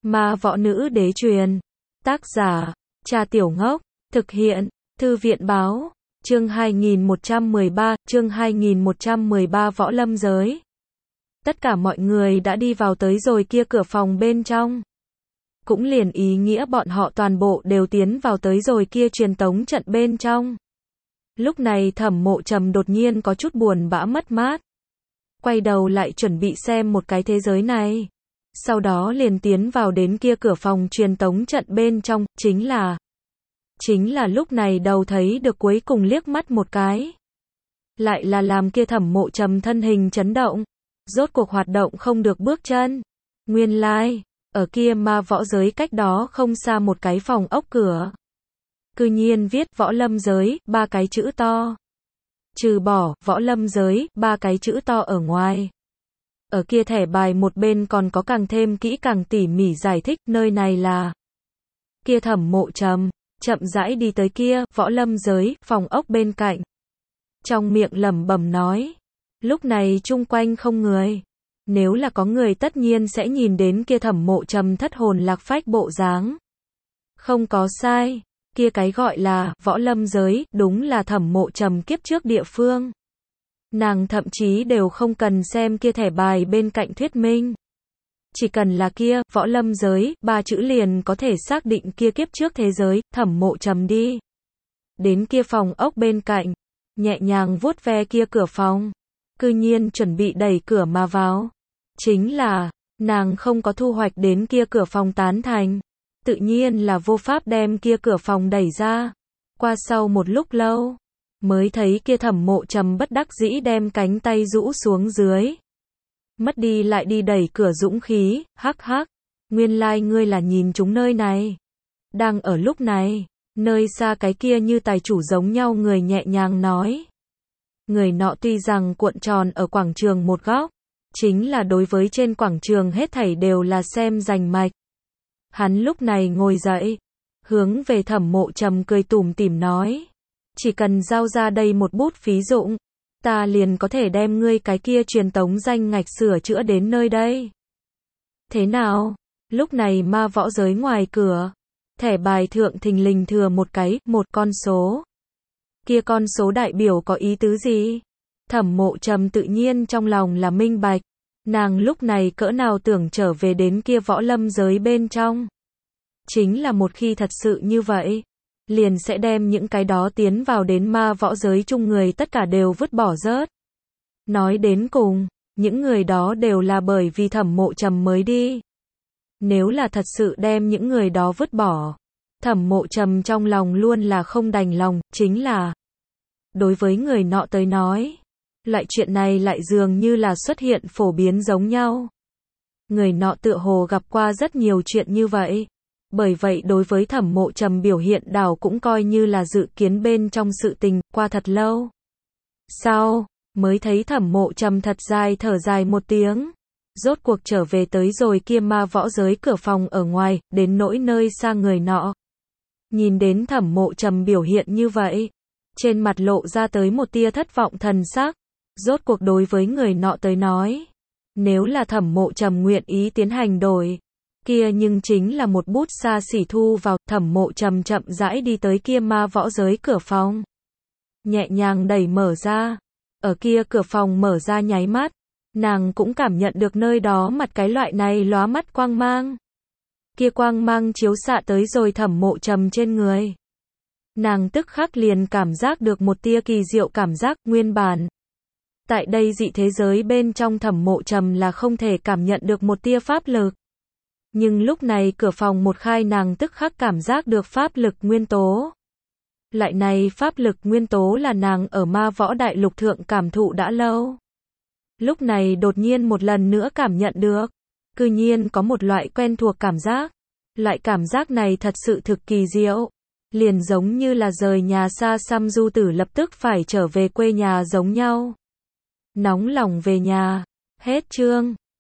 Ma võ nữ đế truyền. Tác giả, Trà Tiểu Ngốc. Thực hiện, Thư viện báo. Chương 2113 Võ Lâm giới. Tất cả mọi người đã đi vào tới rồi kia cửa phòng bên trong. Cũng liền ý nghĩa bọn họ toàn bộ đều tiến vào tới rồi kia truyền tống trận bên trong. Lúc này Thẩm Mộ Trầm đột nhiên có chút buồn bã mất mát. Quay đầu lại chuẩn bị xem một cái thế giới này. Sau đó liền tiến vào đến kia cửa phòng truyền tống trận bên trong, chính là lúc này đầu thấy được cuối cùng liếc mắt một cái. Lại là làm kia Thẩm Mộ Trầm thân hình chấn động. Rốt cuộc hoạt động không được bước chân. Nguyên lai, ở kia ma võ giới cách đó không xa một cái phòng ốc cửa. Cư nhiên viết võ lâm giới, 3 cái chữ to. Trừ bỏ, võ lâm giới, 3 cái chữ to ở ngoài. Ở kia thẻ bài một bên còn có càng thêm kỹ càng tỉ mỉ giải thích nơi này là. Kia Thẩm Mộ Trầm, chậm rãi đi tới kia, võ lâm giới, phòng ốc bên cạnh. Trong miệng lẩm bẩm nói. Lúc này chung quanh không người. Nếu là có người tất nhiên sẽ nhìn đến kia Thẩm Mộ Trầm thất hồn lạc phách bộ dáng. Không có sai. Kia cái gọi là võ lâm giới, đúng là Thẩm Mộ Trầm kiếp trước địa phương. Nàng thậm chí đều không cần xem kia thẻ bài bên cạnh thuyết minh. Chỉ cần là kia, võ lâm giới, 3 chữ liền có thể xác định kia kiếp trước thế giới, Thẩm Mộ Trầm đi. Đến kia phòng ốc bên cạnh, nhẹ nhàng vuốt ve kia cửa phòng. Cư nhiên chuẩn bị đẩy cửa mà vào. Chính là, nàng không có thu hoạch đến kia cửa phòng tán thành. Tự nhiên là vô pháp đem kia cửa phòng đẩy ra. Qua sau một lúc lâu, mới thấy kia Thẩm Mộ Trầm bất đắc dĩ đem cánh tay rũ xuống dưới. Mất đi lại đi đẩy cửa dũng khí, hắc hắc. Nguyên lai ngươi là nhìn chúng nơi này. Đang ở lúc này, nơi xa cái kia như tài chủ giống nhau người nhẹ nhàng nói. Người nọ tuy rằng cuộn tròn ở quảng trường một góc, chính là đối với trên quảng trường hết thảy đều là xem rành mạch. Hắn lúc này ngồi dậy, hướng về Thẩm Mộ Trầm cười tủm tỉm nói. Chỉ cần giao ra đây một bút phí dụng, ta liền có thể đem ngươi cái kia truyền tống danh ngạch sửa chữa đến nơi đây. Thế nào? Lúc này ma võ giới ngoài cửa, thẻ bài thượng thình lình thừa một con số. Kia con số đại biểu có ý tứ gì? Thẩm Mộ Trầm tự nhiên trong lòng là minh bạch. Nàng lúc này cỡ nào tưởng trở về đến kia võ lâm giới bên trong. Chính là một khi thật sự như vậy, liền sẽ đem những cái đó tiến vào đến ma võ giới chung người tất cả đều vứt bỏ rớt. Nói đến cùng, những người đó đều là bởi vì Thẩm Mộ Trầm mới đi. Nếu là thật sự đem những người đó vứt bỏ, Thẩm Mộ Trầm trong lòng luôn là không đành lòng, chính là đối với người nọ tới nói, loại chuyện này lại dường như là xuất hiện phổ biến giống nhau. Người nọ tựa hồ gặp qua rất nhiều chuyện như vậy. Bởi vậy đối với Thẩm Mộ Trầm biểu hiện đảo cũng coi như là dự kiến bên trong sự tình, qua thật lâu. Sau, mới thấy Thẩm Mộ Trầm thật dài thở dài một tiếng. Rốt cuộc trở về tới rồi kia ma võ giới cửa phòng ở ngoài, đến nỗi nơi xa người nọ. Nhìn đến Thẩm Mộ Trầm biểu hiện như vậy, trên mặt lộ ra tới một tia thất vọng thần sắc. Rốt cuộc đối với người nọ tới nói, nếu là Thẩm Mộ Trầm nguyện ý tiến hành đổi, kia nhưng chính là một bút xa xỉ thu vào. Thẩm Mộ Trầm chậm rãi đi tới kia ma võ giới cửa phòng, nhẹ nhàng đẩy mở ra. Ở kia cửa phòng mở ra nháy mắt, nàng cũng cảm nhận được nơi đó mặt cái loại này lóa mắt quang mang. Kia quang mang chiếu xạ tới rồi Thẩm Mộ Trầm trên người. Nàng tức khắc liền cảm giác được một tia kỳ diệu cảm giác. Nguyên bản tại đây dị thế giới bên trong Thẩm Mộ Trầm là không thể cảm nhận được một tia pháp lực. Nhưng lúc này cửa phòng một khai, nàng tức khắc cảm giác được pháp lực nguyên tố. Lại này pháp lực nguyên tố là nàng ở ma võ đại lục thượng cảm thụ đã lâu. Lúc này đột nhiên một lần nữa cảm nhận được. Cư nhiên có một loại quen thuộc cảm giác. Loại cảm giác này thật sự thực kỳ diệu. Liền giống như là rời nhà xa xăm du tử lập tức phải trở về quê nhà giống nhau. Nóng lòng về nhà. Hết chương.